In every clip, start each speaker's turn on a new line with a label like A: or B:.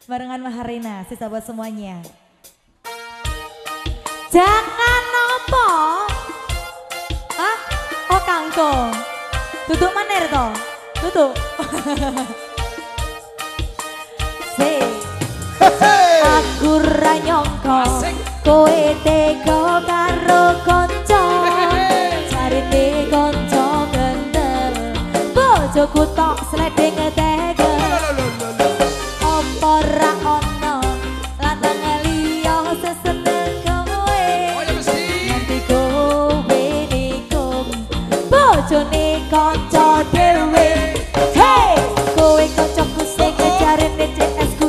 A: Barengan Maharina, sisa buat semuanya. Jangan nopo. Hah? Oh kangkung. Tutup maner toh. Tutup. Aku ra nyangka kowe tega karo kanca. Jarine kanca gendel. Bojoku tok sledeng tega. Apa ra ono lanang liya seseneng kowe. Nanti kowe nikum bojone kanca dhewe. Hey, kowe kancaku sing jarine CS ku.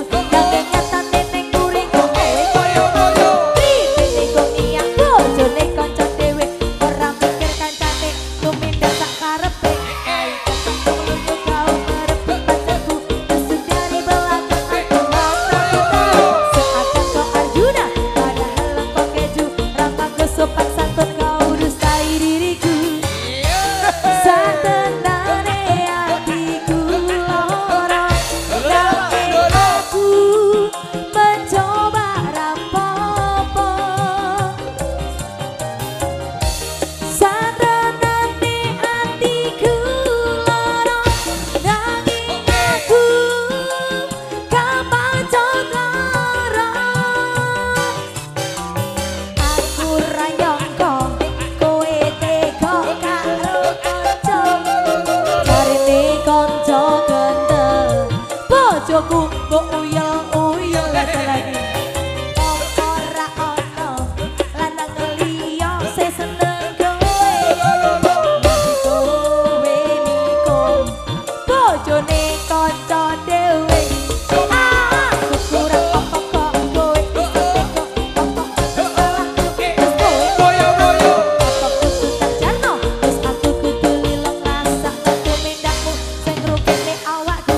A: Bojoku mbok uyel-uyel lagi. Apa ra ono lanang liya sing seneng kowe. Kowe nikum bojone kanca dhewe. Aku kurang apa kok kowe iso tega. Boyo-boyo. Apa kudu terjano wis aku kudu lilong rasa tumindakmu sing ngrukine awakku.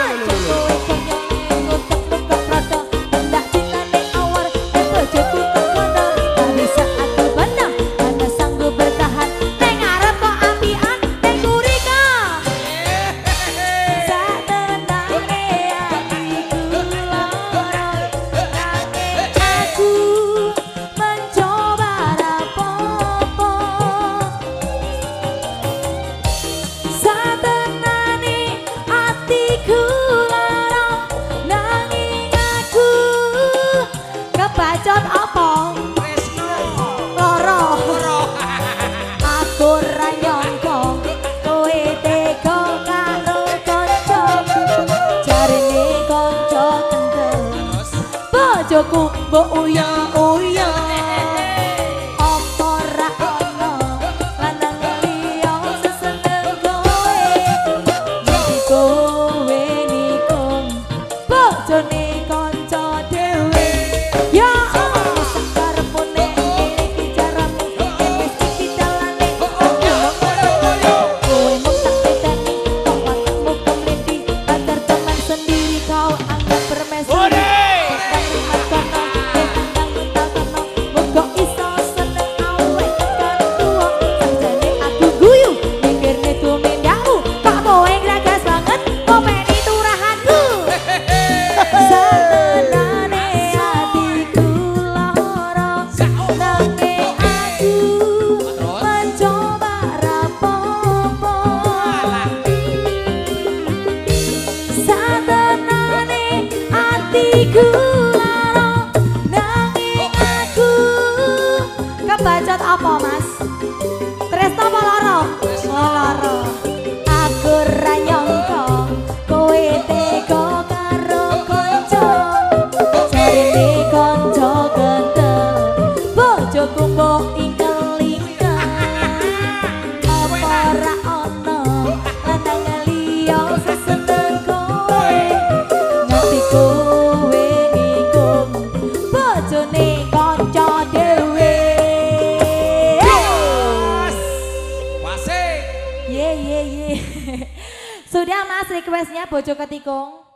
A: Bacot apa? Loro. Aku ra nyangka kowe tega karo kanca. Jarine kanca kendel. Bojoku mbok uyel-uyel. Apa ra ono lanang liya seseneng kowe. Nanti kowe nikum bojone kanca dhewe. Bacot apa mas? Tresno apa loro? Loro. Aku ra nyangka kowe tega karo kanca. Jarine kanca gendel. Bojoku mbok ingkel-ingkel. Apa ra ono lanang liya seseneng kowe. Nanti kowe nikum bojone kanca dhewe. Sudah mas requestnya Bojo Ketikung.